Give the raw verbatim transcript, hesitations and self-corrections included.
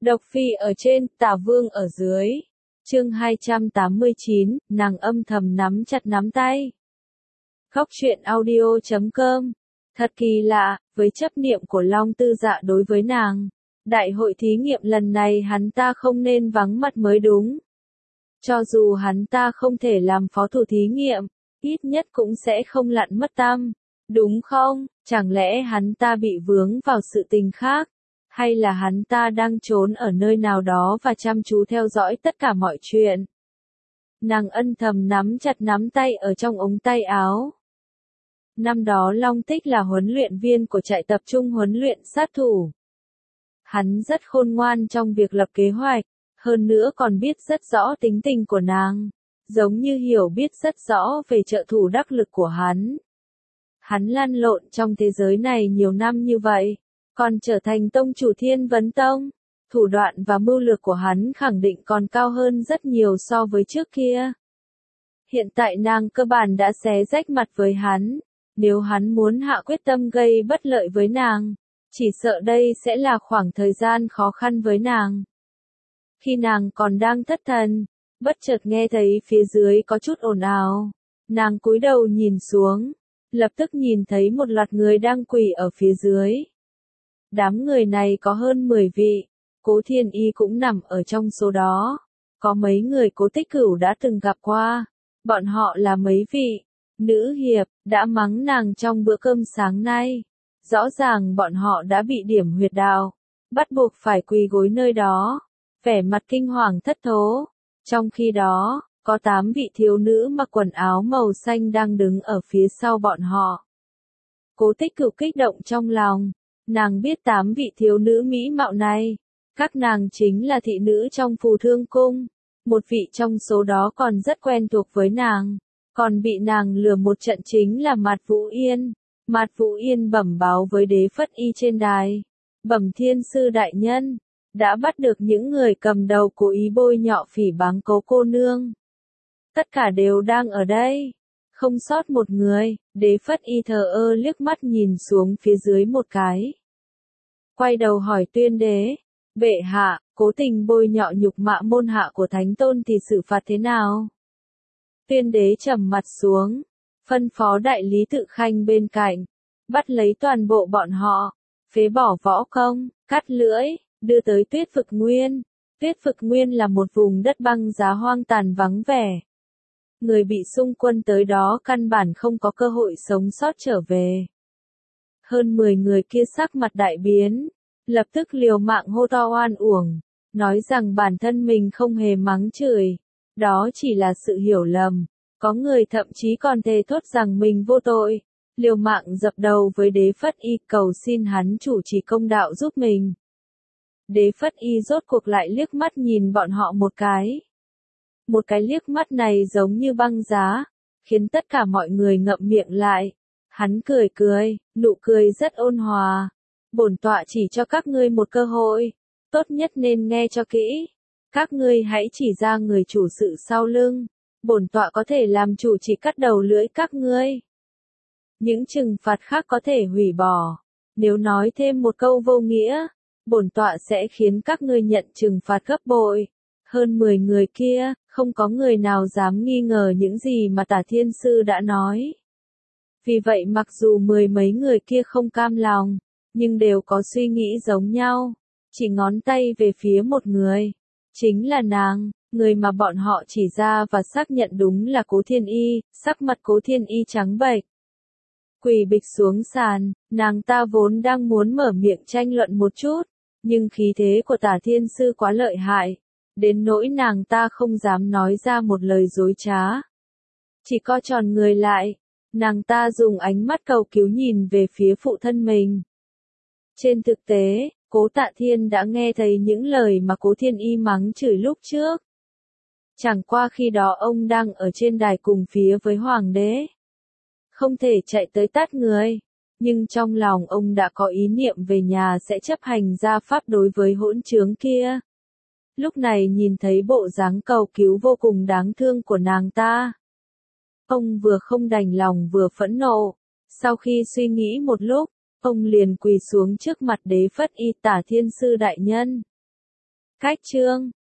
Độc Phi ở trên, Tả Vương ở dưới. Chương hai trăm tám mươi chín, nàng âm thầm nắm chặt nắm tay. Khóc chuyện audio chấm com. Thật kỳ lạ, với chấp niệm của Long Tư Dạ đối với nàng, đại hội thí nghiệm lần này hắn ta không nên vắng mặt mới đúng. Cho dù hắn ta không thể làm phó thủ thí nghiệm, ít nhất cũng sẽ không lặn mất tăm, đúng không? Chẳng lẽ hắn ta bị vướng vào sự tình khác? Hay là hắn ta đang trốn ở nơi nào đó và chăm chú theo dõi tất cả mọi chuyện? Nàng âm thầm nắm chặt nắm tay ở trong ống tay áo. Năm đó Long Tích là huấn luyện viên của trại tập trung huấn luyện sát thủ. Hắn rất khôn ngoan trong việc lập kế hoạch, hơn nữa còn biết rất rõ tính tình của nàng, giống như hiểu biết rất rõ về trợ thủ đắc lực của hắn. Hắn lăn lộn trong thế giới này nhiều năm như vậy, còn trở thành tông chủ Thiên Vấn Tông, thủ đoạn và mưu lược của hắn khẳng định còn cao hơn rất nhiều so với trước kia. Hiện tại nàng cơ bản đã xé rách mặt với hắn, nếu hắn muốn hạ quyết tâm gây bất lợi với nàng, chỉ sợ đây sẽ là khoảng thời gian khó khăn với nàng. Khi nàng còn đang thất thần, bất chợt nghe thấy phía dưới có chút ồn ào, nàng cúi đầu nhìn xuống, lập tức nhìn thấy một loạt người đang quỳ ở phía dưới. Đám người này có hơn mười vị, Cố Thiên Y cũng nằm ở trong số đó. Có mấy người Cố Tích Cửu đã từng gặp qua, bọn họ là mấy vị nữ hiệp đã mắng nàng trong bữa cơm sáng nay. Rõ ràng bọn họ đã bị điểm huyệt đạo, bắt buộc phải quỳ gối nơi đó, vẻ mặt kinh hoàng thất thố. Trong khi đó, có tám vị thiếu nữ mặc quần áo màu xanh đang đứng ở phía sau bọn họ. Cố Tích Cửu kích động trong lòng, nàng biết tám vị thiếu nữ mỹ mạo này, các nàng chính là thị nữ trong Phù Thương Cung, một vị trong số đó còn rất quen thuộc với nàng, còn bị nàng lừa một trận chính là Mạt Vũ Yên. Mạt Vũ Yên bẩm báo với Đế Phất Y trên đài, bẩm thiên sư đại nhân, đã bắt được những người cầm đầu cố ý bôi nhọ phỉ báng Cố cô nương. Tất cả đều đang ở đây, không sót một người. Đế Phất Y thờ ơ liếc mắt nhìn xuống phía dưới một cái, quay đầu hỏi Tuyên Đế, bệ hạ, cố tình bôi nhọ nhục mạ môn hạ của Thánh Tôn thì xử phạt thế nào? Tuyên Đế trầm mặt xuống, phân phó đại lý Tự Khanh bên cạnh, bắt lấy toàn bộ bọn họ, phế bỏ võ công, cắt lưỡi, đưa tới Tuyết Vực Nguyên. Tuyết Vực Nguyên là một vùng đất băng giá hoang tàn vắng vẻ. Người bị xung quân tới đó căn bản không có cơ hội sống sót trở về. Hơn mười người kia sắc mặt đại biến, lập tức liều mạng hô to oan uổng, nói rằng bản thân mình không hề mắng chửi, đó chỉ là sự hiểu lầm. Có người thậm chí còn thề thốt rằng mình vô tội, liều mạng dập đầu với Đế Phất Y cầu xin hắn chủ trì công đạo giúp mình. Đế Phất Y rốt cuộc lại liếc mắt nhìn bọn họ một cái. Một cái liếc mắt này giống như băng giá, khiến tất cả mọi người ngậm miệng lại. Hắn cười cười, nụ cười rất ôn hòa. Bổn tọa chỉ cho các ngươi một cơ hội, tốt nhất nên nghe cho kỹ. Các ngươi hãy chỉ ra người chủ sự sau lưng. Bổn tọa có thể làm chủ chỉ cắt đầu lưỡi các ngươi. Những trừng phạt khác có thể hủy bỏ. Nếu nói thêm một câu vô nghĩa, bổn tọa sẽ khiến các ngươi nhận trừng phạt gấp bội. Hơn mười người kia, không có người nào dám nghi ngờ những gì mà Tả Thiên Sư đã nói. Vì vậy mặc dù mười mấy người kia không cam lòng, nhưng đều có suy nghĩ giống nhau, chỉ ngón tay về phía một người, chính là nàng. Người mà bọn họ chỉ ra và xác nhận đúng là Cố Thiên Y. Sắc mặt Cố Thiên Y trắng bệch, quỳ bịch xuống sàn. Nàng ta vốn đang muốn mở miệng tranh luận một chút, nhưng khí thế của Tả Thiên Sư quá lợi hại, đến nỗi nàng ta không dám nói ra một lời dối trá. Chỉ co tròn người lại, nàng ta dùng ánh mắt cầu cứu nhìn về phía phụ thân mình. Trên thực tế, Cố Tạ Thiên đã nghe thấy những lời mà Cố Thiên Y mắng chửi lúc trước. Chẳng qua khi đó ông đang ở trên đài cùng phía với Hoàng đế, không thể chạy tới tát người, nhưng trong lòng ông đã có ý niệm về nhà sẽ chấp hành gia pháp đối với hỗn trướng kia. Lúc này nhìn thấy bộ dáng cầu cứu vô cùng đáng thương của nàng ta, ông vừa không đành lòng vừa phẫn nộ. Sau khi suy nghĩ một lúc, ông liền quỳ xuống trước mặt Đế Phất Y. Tả Thiên Sư đại nhân, Cách chương